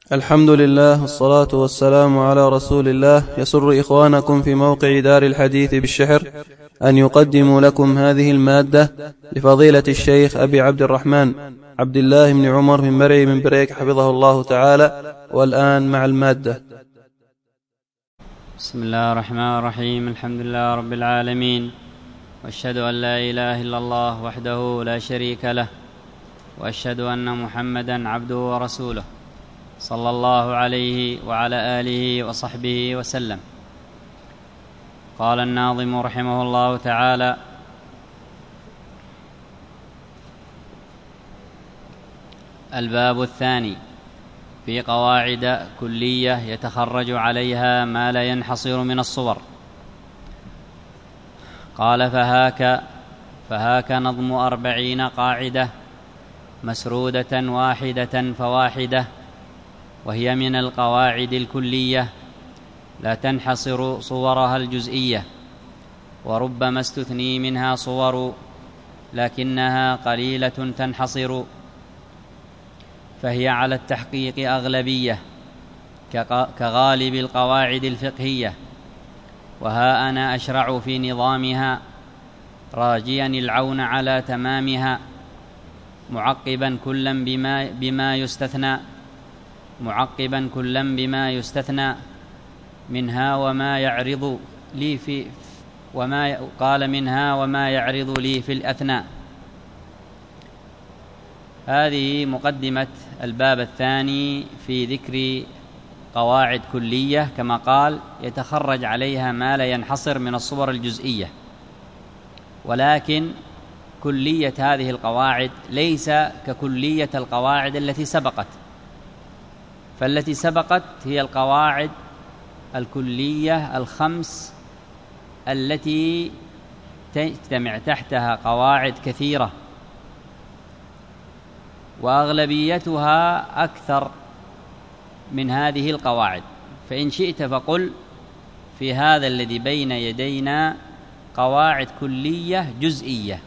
الحمد لله والصلاة والسلام على رسول الله. يسر إخوانكم في موقع دار الحديث بالشحر أن يقدموا لكم هذه المادة لفضيلة الشيخ أبي عبد الرحمن عبد الله بن عمر من مرعي من بريك حفظه الله تعالى. والآن مع المادة. بسم الله الرحمن الرحيم. الحمد لله رب العالمين، وأشهد أن لا إله إلا الله وحده لا شريك له، وأشهد أن محمدا عبده ورسوله صلى الله عليه وعلى آله وصحبه وسلم. قال الناظم رحمه الله تعالى: الباب الثاني في قواعد كلية يتخرج عليها ما لا ينحصر من الصور. قال: فهاك نظم 40 قاعدة مسرودة واحدة فواحدة، وهي من القواعد الكلية لا تنحصر صورها الجزئية، وربما استثني منها صور لكنها قليلة تنحصر، فهي على التحقيق أغلبية كغالب القواعد الفقهية. وها أنا أشرع في نظامها راجيا العون على تمامها، معقبا كلا بما يستثنى منها وما يعرض لي في الأثناء. هذه مقدمة الباب الثاني في ذكر قواعد كلية، كما قال يتخرج عليها ما لا ينحصر من الصور الجزئية. ولكن كلية هذه القواعد ليس ككلية القواعد التي سبقت، فالتي سبقت هي القواعد الكلية الخمس التي تجتمع تحتها قواعد كثيرة، وأغلبيتها أكثر من هذه القواعد. فإن شئت فقل في هذا الذي بين يدينا قواعد كلية جزئية،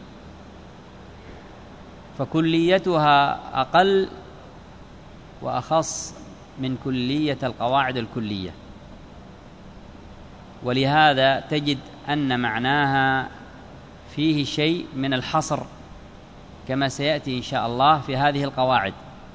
فكليتها أقل وأخص من كلية القواعد الكلية، ولهذا تجد أن معناها فيه شيء من الحصر كما سيأتي إن شاء الله في هذه القواعد،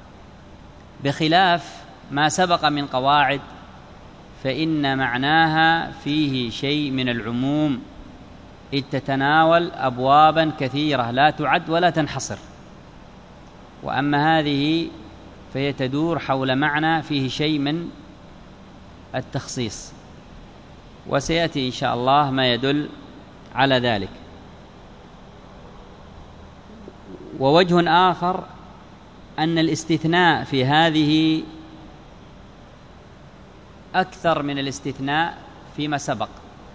بخلاف ما سبق من قواعد فإن معناها فيه شيء من العموم، إذ تتناول أبوابا كثيرة لا تعد ولا تنحصر. وأما هذه فهي تدور حول معنى فيه شيء من التخصيص، وسيأتي إن شاء الله ما يدل على ذلك. ووجه آخر أن الاستثناء في هذه أكثر من الاستثناء فيما سبق.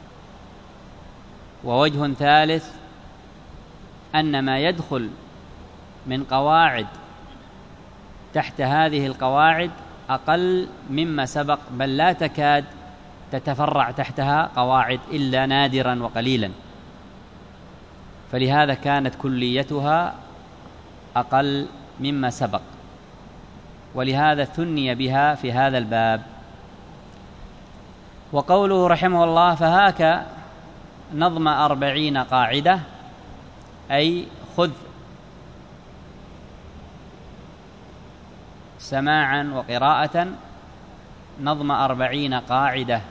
ووجه ثالث أن ما يدخل من قواعد تحت هذه القواعد أقل مما سبق، بل لا تكاد تتفرع تحتها قواعد إلا نادرا وقليلا، فلهذا كانت كليتها أقل مما سبق، ولهذا ثني بها في هذا الباب. وقوله رحمه الله: فهاك نظم 40 قاعدة، أي خذ سماعا وقراءة نظم 40 قاعدة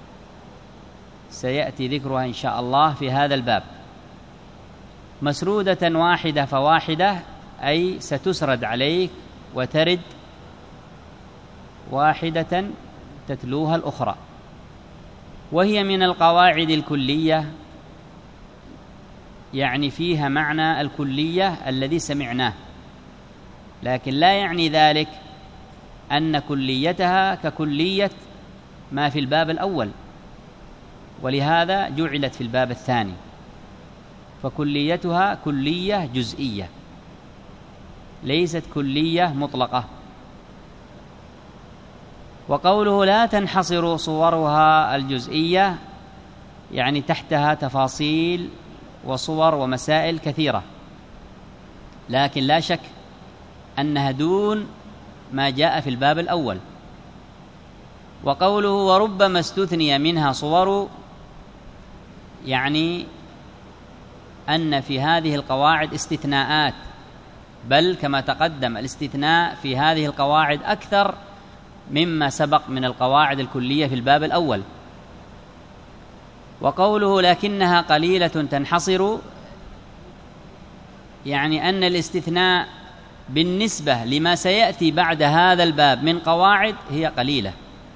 سيأتي ذكرها إن شاء الله في هذا الباب، مسرودة واحدة فواحدة، أي ستسرد عليك وترد واحدة تتلوها الأخرى، وهي من القواعد الكلية، يعني فيها معنى الكلية الذي سمعناه، لكن لا يعني ذلك أن كليتها ككلية ما في الباب الأول، ولهذا جعلت في الباب الثاني، فكليتها كلية جزئية ليست كلية مطلقة. وقوله لا تنحصر صورها الجزئية يعني تحتها تفاصيل وصور ومسائل كثيرة، لكن لا شك أنها دون ما جاء في الباب الأول، وقوله وربما استثني منها صور، يعني أن في هذه القواعد استثناءات، بل كما تقدم الاستثناء في هذه القواعد أكثر مما سبق من القواعد الكلية في الباب الأول. وقوله لكنها قليلة تنحصر، يعني أن الاستثناء بالنسبة لما سيأتي بعد هذا الباب من قواعد هي قليلة.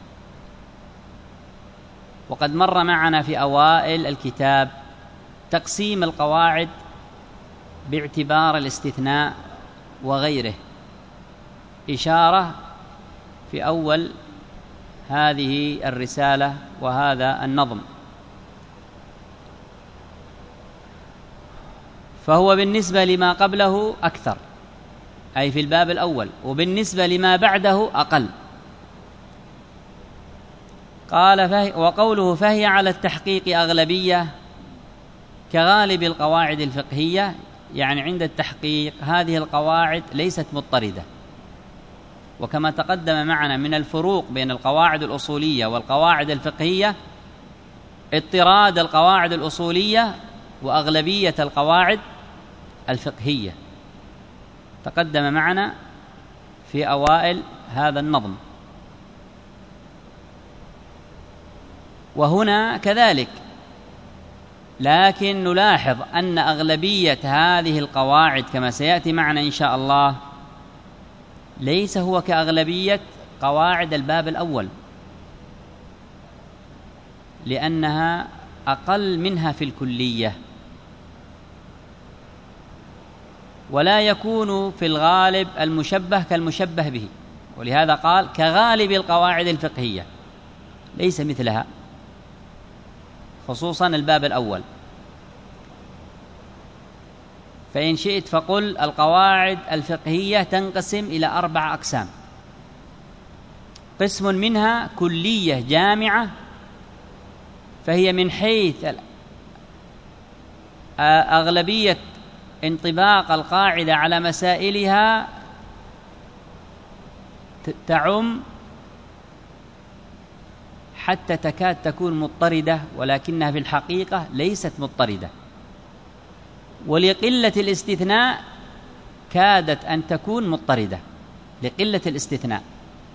وقد مر معنا في أوائل الكتاب تقسيم القواعد باعتبار الاستثناء وغيره، إشارة في أول هذه الرسالة وهذا النظم. فهو بالنسبة لما قبله أكثر، أي في الباب الأول، وبالنسبة لما بعده أقل. قال وقوله فهي على التحقيق أغلبية كغالب القواعد الفقهية، يعني عند التحقيق هذه القواعد ليست مضطردة. وكما تقدم معنا من الفروق بين القواعد الأصولية والقواعد الفقهية اضطراد القواعد الأصولية وأغلبية القواعد الفقهية، تقدم معنا في أوائل هذا النظم. وهنا كذلك، لكن نلاحظ أن أغلبية هذه القواعد كما سيأتي معنا إن شاء الله ليس هو كأغلبية قواعد الباب الأول، لأنها أقل منها في الكلية، ولا يكون في الغالب المشبه كالمشبه به، ولهذا قال كغالب القواعد الفقهية، ليس مثلها، خصوصا الباب الأول. فإن شئت فقل القواعد الفقهية تنقسم إلى 4 أقسام. قسم منها كلية جامعة، فهي من حيث أغلبية انطباق القاعدة على مسائلها تعم حتى تكاد تكون مضطردة، ولكنها في الحقيقة ليست مضطردة، ولقلة الاستثناء كادت أن تكون مضطردة لقلة الاستثناء.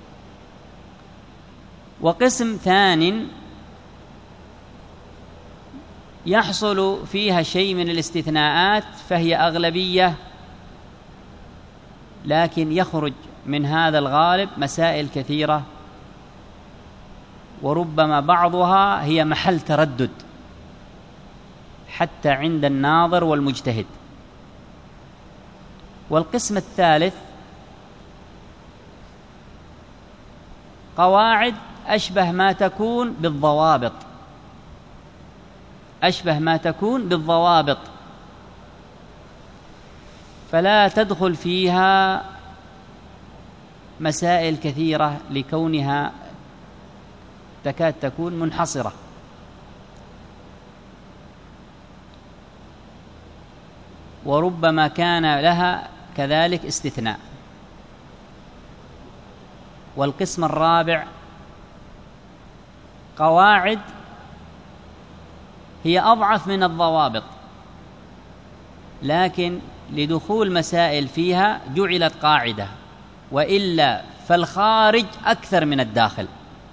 وقسم ثان يحصل فيها شيء من الاستثناءات، فهي أغلبية، لكن يخرج من هذا الغالب مسائل كثيرة، وربما بعضها هي محل تردد حتى عند الناظر والمجتهد. والقسم الثالث قواعد أشبه ما تكون بالضوابط، أشبه ما تكون بالضوابط، فلا تدخل فيها مسائل كثيرة لكونها تكاد تكون منحصرة. وربما كان لها كذلك استثناء. والقسم الرابع قواعد هي أضعف من الضوابط، لكن لدخول مسائل فيها جعلت قاعدة، وإلا فالخارج أكثر من الداخل.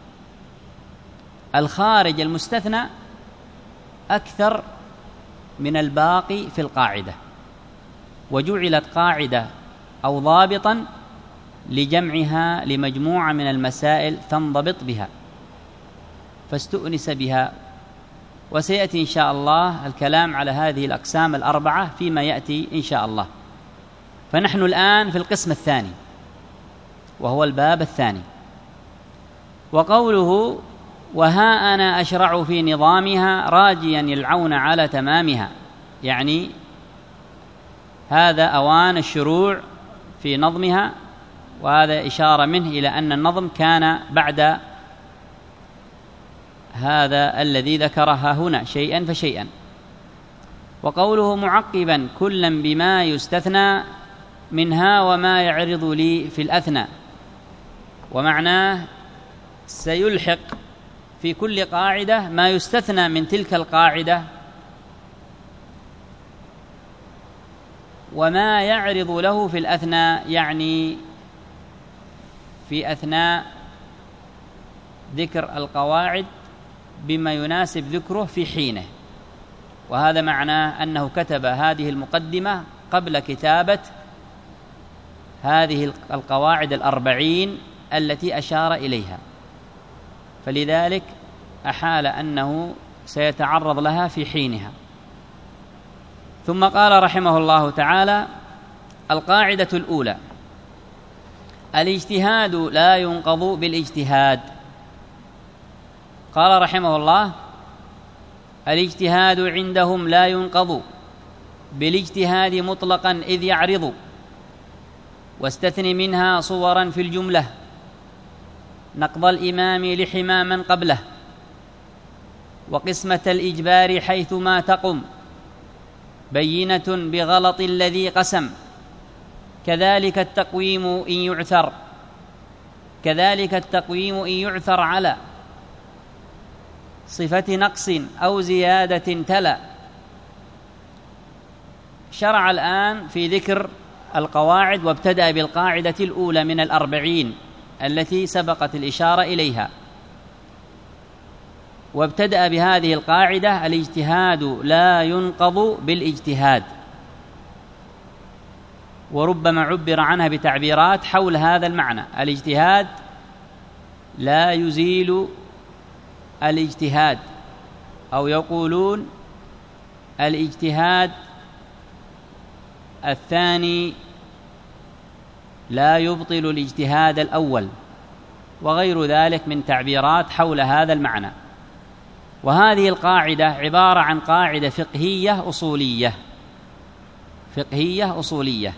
الخارج المستثنى أكثر من الباقي في القاعدة، وجعلت قاعدة أو ضابطا لجمعها لمجموعة من المسائل تنضبط بها، فاستؤنس بها. وسيأتي إن شاء الله الكلام على هذه الأقسام 4 فيما يأتي إن شاء الله. فنحن الآن في القسم الثاني وهو الباب الثاني. وقوله وها أنا أشرع في نظامها راجيا العون على تمامها، يعني هذا أوان الشروع في نظمها، وهذا إشارة منه إلى أن النظم كان بعد هذا الذي ذكرها هنا شيئا فشيئا. وقوله معقبا كلا بما يستثنى منها وما يعرض لي في الأثنى، ومعناه سيلحق في كل قاعدة ما يستثنى من تلك القاعدة وما يعرض له في الأثناء، يعني في أثناء ذكر القواعد بما يناسب ذكره في حينه. وهذا معناه أنه كتب هذه المقدمة قبل كتابة هذه القواعد 40 التي أشار إليها، فلذلك أحال أنه سيتعرض لها في حينها. ثم قال رحمه الله تعالى: القاعدة الأولى: الاجتهاد لا ينقض بالاجتهاد. قال رحمه الله: الاجتهاد عندهم لا ينقض بالاجتهاد مطلقا إذ يعرض، واستثن منها صورا في الجملة، نقض الإمام لحما من قبله، وقسمة الإجبار حيثما تقم، بينة بغلط الذي قسم، كذلك التقويم إن يعثر على صفة نقص أو زيادة تلا. شرع الآن في ذكر القواعد، وابتدأ بالقاعدة الأولى من 40 التي سبقت الإشارة إليها، وابتدأ بهذه القاعدة: الاجتهاد لا ينقض بالاجتهاد. وربما عبر عنها بتعبيرات حول هذا المعنى: الاجتهاد لا يزيل الاجتهاد، أو يقولون الاجتهاد الثاني لا يبطل الاجتهاد الأول، وغير ذلك من تعبيرات حول هذا المعنى. وهذه القاعدة عبارة عن قاعدة فقهية أصولية.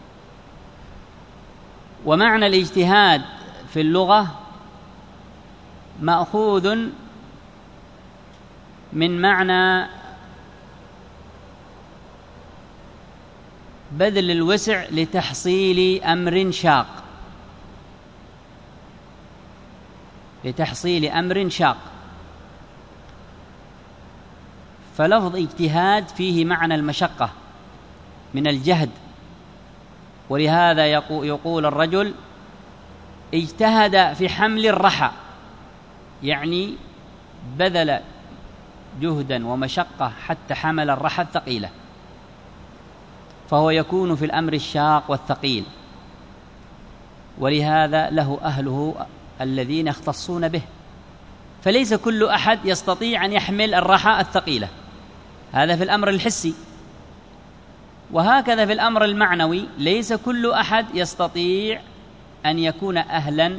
ومعنى الاجتهاد في اللغة مأخوذ من معنى بذل الوسع لتحصيل أمر شاق. فلفظ اجتهاد فيه معنى المشقة من الجهد، ولهذا يقول الرجل: اجتهد في حمل الرحى، يعني بذل جهدا ومشقة حتى حمل الرحى الثقيلة، فهو يكون في الأمر الشاق والثقيل، ولهذا له أهله الذين يختصون به. فليس كل أحد يستطيع أن يحمل الرحى الثقيلة، هذا في الأمر الحسي. وهكذا في الأمر المعنوي، ليس كل أحد يستطيع أن يكون أهلا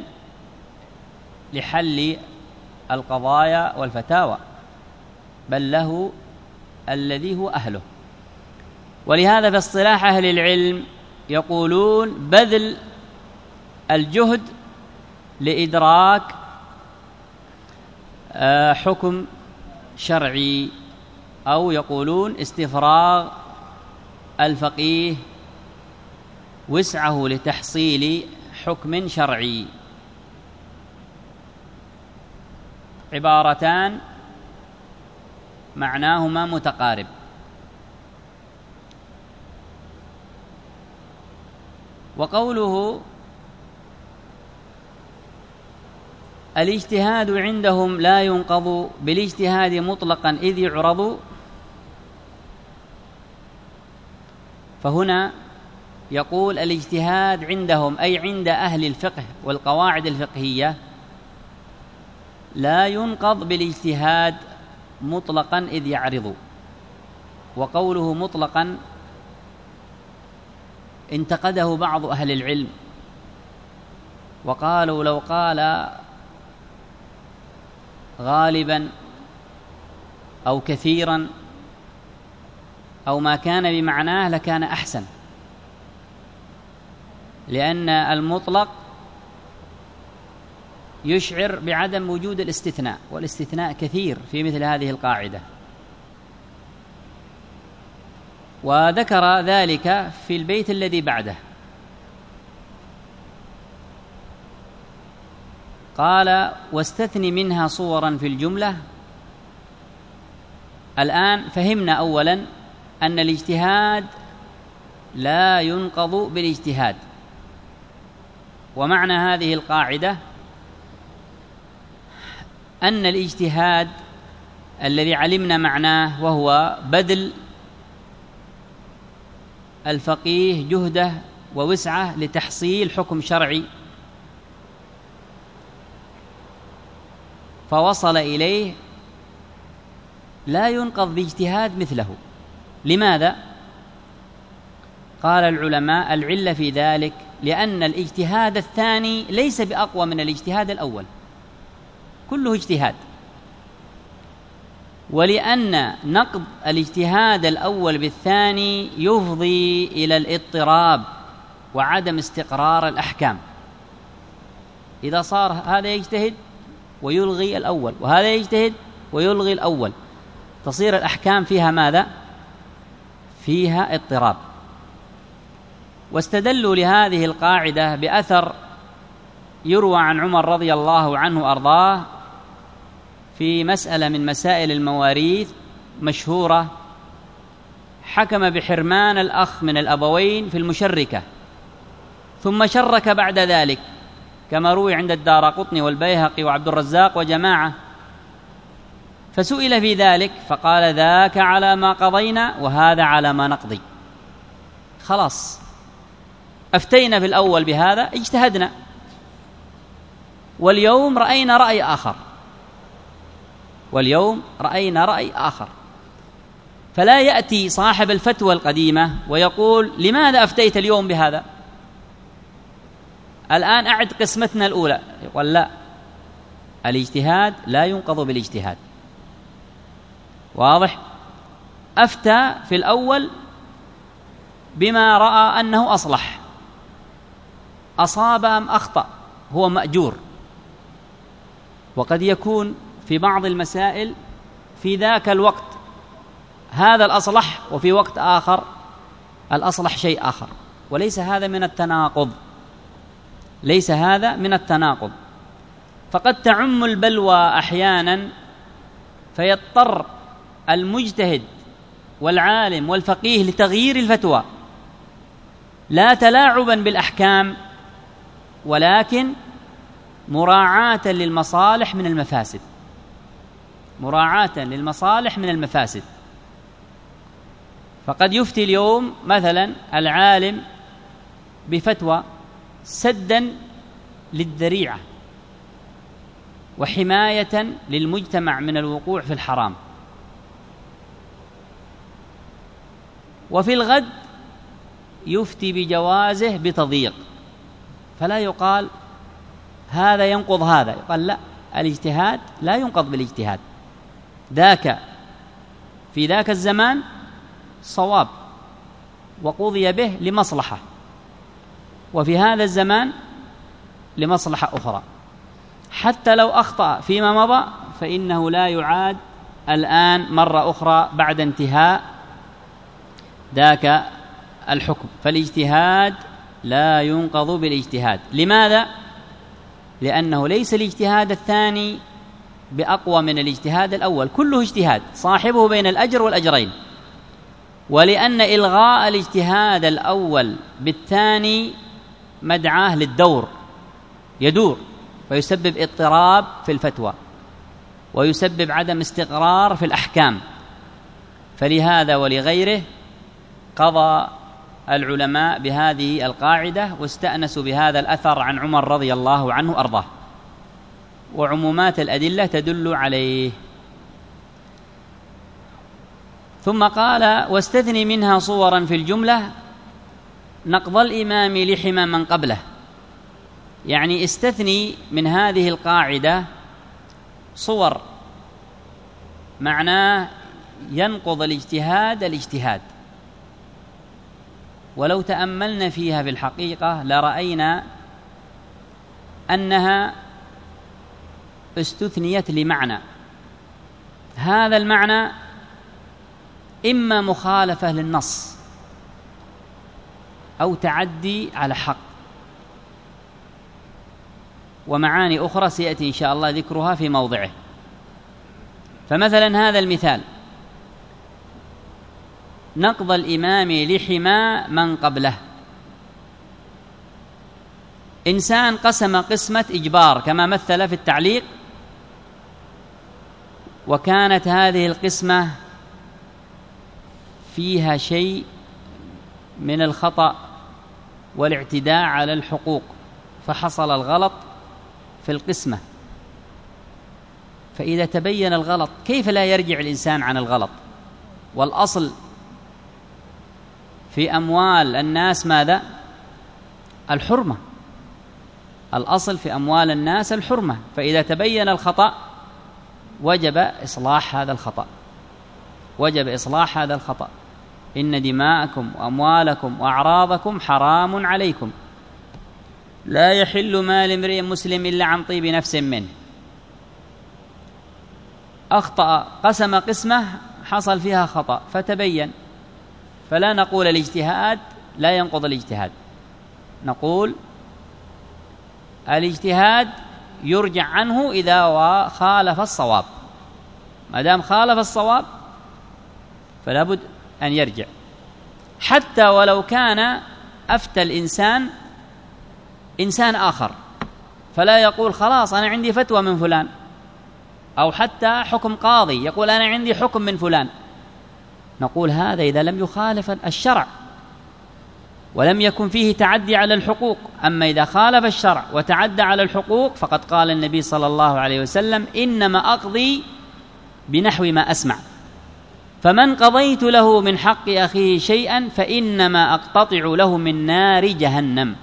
لحل القضايا والفتاوى، بل له الذي هو أهله. ولهذا في اصطلاح أهل العلم يقولون بذل الجهد لإدراك حكم شرعي، أو يقولون استفراغ الفقيه وسعه لتحصيل حكم شرعي. عبارتان معناهما متقارب. وقوله الاجتهاد عندهم لا ينقض بالاجتهاد مطلقا إذ يعرض، فهنا يقول الاجتهاد عندهم أي عند أهل الفقه والقواعد الفقهية لا ينقض بالاجتهاد مطلقا إذ يعرض. وقوله مطلقا انتقده بعض أهل العلم وقالوا لو قال غالبا أو كثيرا أو ما كان بمعناه لكان أحسن، لأن المطلق يشعر بعدم وجود الاستثناء، والاستثناء كثير في مثل هذه القاعدة. وذكر ذلك في البيت الذي بعده: قال واستثني منها صورا في الجملة. الآن فهمنا أولا أن الاجتهاد لا ينقض بالاجتهاد، ومعنى هذه القاعدة أن الاجتهاد الذي علمنا معناه وهو بذل الفقيه جهده ووسعه لتحصيل حكم شرعي فوصل إليه، لا ينقض باجتهاد مثله. لماذا؟ قال العلماء العلة في ذلك لأن الاجتهاد الثاني ليس بأقوى من الاجتهاد الأول، كله اجتهاد، ولأن نقض الاجتهاد الأول بالثاني يفضي إلى الاضطراب وعدم استقرار الأحكام. إذا صار هذا يجتهد ويلغي الأول وهذا يجتهد ويلغي الأول، تصير الأحكام فيها ماذا؟ فيها اضطراب. واستدلوا لهذه القاعدة بأثر يروى عن عمر رضي الله عنه وأرضاه في مسألة من مسائل المواريث مشهورة، حكم بحرمان الأخ من الأبوين في المشركة ثم شرك بعد ذلك، كما روي عند الدارقطني والبيهقي وعبد الرزاق وجماعة. فسئل في ذلك فقال ذاك على ما قضينا وهذا على ما نقضي. خلاص أفتينا في الأول بهذا، اجتهدنا، واليوم رأينا رأي آخر، فلا يأتي صاحب الفتوى القديمة ويقول لماذا أفتيت اليوم بهذا؟ الآن أعد قسمتنا الأولى. يقول لا، الاجتهاد لا ينقض بالاجتهاد. واضح؟ أفتى في الأول بما رأى أنه أصلح، أصاب أم أخطأ هو مأجور. وقد يكون في بعض المسائل في ذاك الوقت هذا الأصلح وفي وقت آخر الأصلح شيء آخر، وليس هذا من التناقض. فقد تعم البلوى أحيانا فيضطر المجتهد والعالم والفقيه لتغيير الفتوى، لا تلاعبا بالأحكام ولكن مراعاة للمصالح من المفاسد. فقد يفتي اليوم مثلا العالم بفتوى سدا للذريعة وحماية للمجتمع من الوقوع في الحرام، وفي الغد يفتي بجوازه بتضييق، فلا يقال هذا ينقض هذا، يقال لا، الاجتهاد لا ينقض بالاجتهاد. في ذاك الزمان صواب وقضي به لمصلحة، وفي هذا الزمان لمصلحة أخرى. حتى لو أخطأ فيما مضى فإنه لا يعاد الآن مرة أخرى بعد انتهاء ذاك الحكم. فالاجتهاد لا ينقض بالاجتهاد. لماذا؟ لأنه ليس الاجتهاد الثاني بأقوى من الاجتهاد الأول، كله اجتهاد صاحبه بين الأجر والأجرين. ولأن إلغاء الاجتهاد الأول بالثاني مدعاه للدور، يدور فيسبب اضطراب في الفتوى ويسبب عدم استقرار في الأحكام. فلهذا ولغيره قضى العلماء بهذه القاعدة واستأنسوا بهذا الأثر عن عمر رضي الله عنه أرضاه، وعمومات الأدلة تدل عليه. ثم قال واستثني منها صورا في الجملة نقض الإمام لحما من قبله، يعني استثني من هذه القاعدة صور معناه ينقض الاجتهاد. ولو تأملنا فيها في الحقيقة لرأينا أنها استثنيت لمعنى، هذا المعنى إما مخالفة للنص أو تعدي على حق. ومعاني أخرى سيأتي إن شاء الله ذكرها في موضعه. فمثلا هذا المثال: نقض الإمام لحما من قبله. إنسان قسم قسمة إجبار كما مثل في التعليق، وكانت هذه القسمة فيها شيء من الخطأ والاعتداء على الحقوق، فحصل الغلط في القسمة. فإذا تبين الغلط كيف لا يرجع الإنسان عن الغلط؟ والأصل في أموال الناس ماذا؟ الحرمة. الأصل في أموال الناس الحرمة، فإذا تبين الخطأ وجب إصلاح هذا الخطأ، وجب إصلاح هذا الخطأ. إن دماءكم وأموالكم وأعراضكم حرام عليكم، لا يحل مال امرئ مسلم إلا عن طيب نفس منه. أخطأ، قسم قسمة حصل فيها خطأ فتبين، فلا نقول الاجتهاد لا ينقض الاجتهاد، نقول الاجتهاد يرجع عنه إذا خالف الصواب. ما دام خالف الصواب فلا بد أن يرجع، حتى ولو كان أفتى الإنسان إنسان آخر، فلا يقول خلاص أنا عندي فتوى من فلان، أو حتى حكم قاضي يقول أنا عندي حكم من فلان. نقول هذا إذا لم يخالف الشرع ولم يكن فيه تعدي على الحقوق. أما إذا خالف الشرع وتعدى على الحقوق فقد قال النبي صلى الله عليه وسلم: إنما أقضي بنحو ما أسمع، فمن قضيت له من حق أخيه شيئا فإنما أقتطع له من نار جهنم.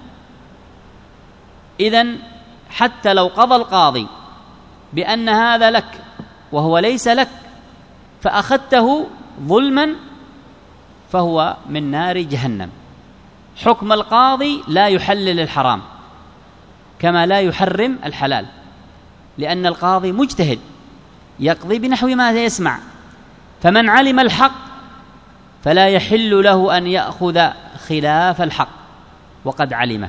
إذن حتى لو قضى القاضي بأن هذا لك وهو ليس لك فأخذته ظلما فهو من نار جهنم. حكم القاضي لا يحلل الحرام كما لا يحرم الحلال، لأن القاضي مجتهد يقضي بنحو ما يسمع، فمن علم الحق فلا يحل له أن يأخذ خلاف الحق وقد علمه.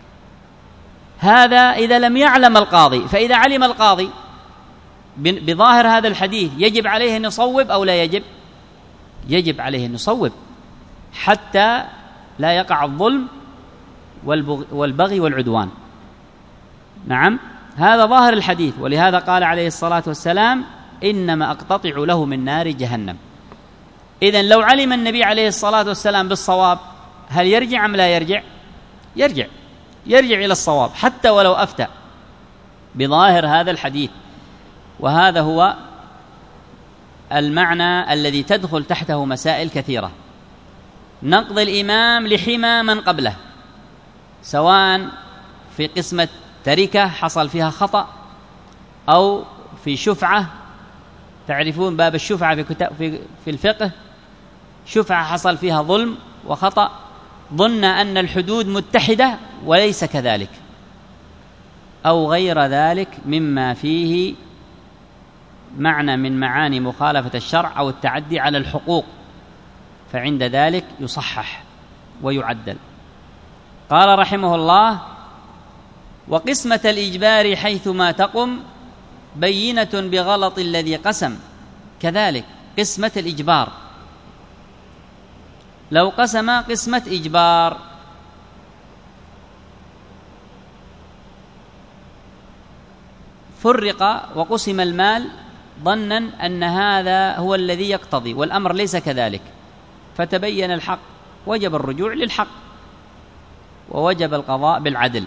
هذا إذا لم يعلم القاضي. فإذا علم القاضي بظاهر هذا الحديث يجب عليه أن يصوب أو لا يجب؟ يجب عليه أن يصوب حتى لا يقع الظلم والبغي والعدوان. نعم، هذا ظاهر الحديث، ولهذا قال عليه الصلاة والسلام: إنما أقتطع له من نار جهنم. إذن لو علم النبي عليه الصلاة والسلام بالصواب هل يرجع أم لا يرجع؟ يرجع إلى الصواب حتى ولو أفتى بظاهر هذا الحديث. وهذا هو المعنى الذي تدخل تحته مسائل كثيرة. نقض الإمام لحما من قبله، سواء في قسمة تركة حصل فيها خطأ، أو في شفعة. تعرفون باب الشفعة في الفقه، شفعة حصل فيها ظلم وخطأ، ظن أن الحدود متحدة وليس كذلك، أو غير ذلك مما فيه معنى من معاني مخالفة الشرع أو التعدي على الحقوق، فعند ذلك يصحح ويعدل. قال رحمه الله: وقسمة الإجبار حيثما تقم بينة بغلط الذي قسم. كذلك قسمة الإجبار، لو قسم قسمة إجبار فرق وقسم المال ظنا أن هذا هو الذي يقتضي، والأمر ليس كذلك، فتبين الحق وجب الرجوع للحق ووجب القضاء بالعدل،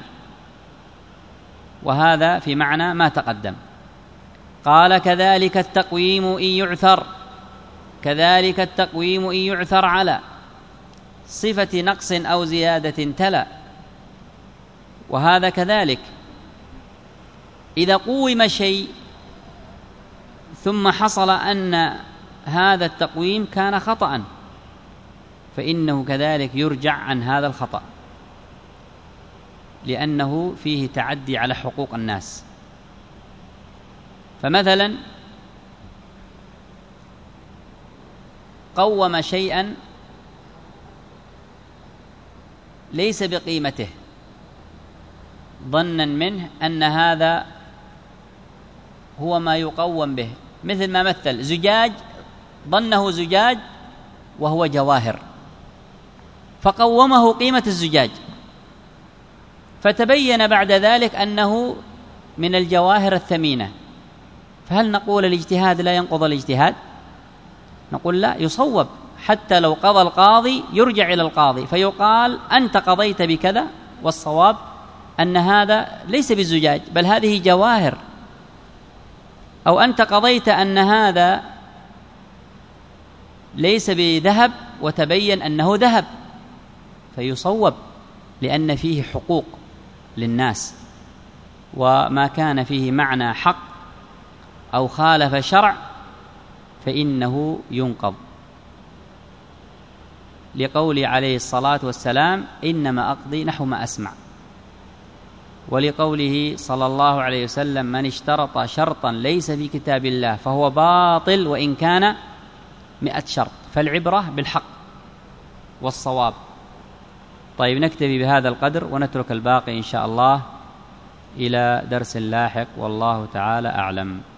وهذا في معنى ما تقدم. قال: كذلك التقويم إن يعثر، كذلك التقويم إن يعثر على صفة نقص أو زيادة تلا. وهذا كذلك إذا قوم شيء ثم حصل أن هذا التقويم كان خطأ فإنه كذلك يرجع عن هذا الخطأ، لأنه فيه تعدي على حقوق الناس. فمثلا قوم شيئا ليس بقيمته ظنا منه أن هذا هو ما يقوم به، مثل ما مثل زجاج، ظنه زجاج وهو جواهر، فقومه قيمة الزجاج، فتبين بعد ذلك أنه من الجواهر الثمينة. فهل نقول الاجتهاد لا ينقض الاجتهاد؟ نقول لا، يصوب، حتى لو قضى القاضي يرجع إلى القاضي فيقال أنت قضيت بكذا، والصواب أن هذا ليس بالزجاج بل هذه جواهر، أو أنت قضيت أن هذا ليس بذهب وتبين أنه ذهب، فيصوب، لأن فيه حقوق للناس، وما كان فيه معنى حق أو خالف شرع فإنه ينقض، لقول عليه الصلاة والسلام إنما أقضي نحو ما أسمع، ولقوله صلى الله عليه وسلم من اشترط شرطا ليس في كتاب الله فهو باطل وإن كان 100 شرط. فالعبرة بالحق والصواب. طيب، نكتفي بهذا القدر ونترك الباقي إن شاء الله إلى درس لاحق، والله تعالى أعلم.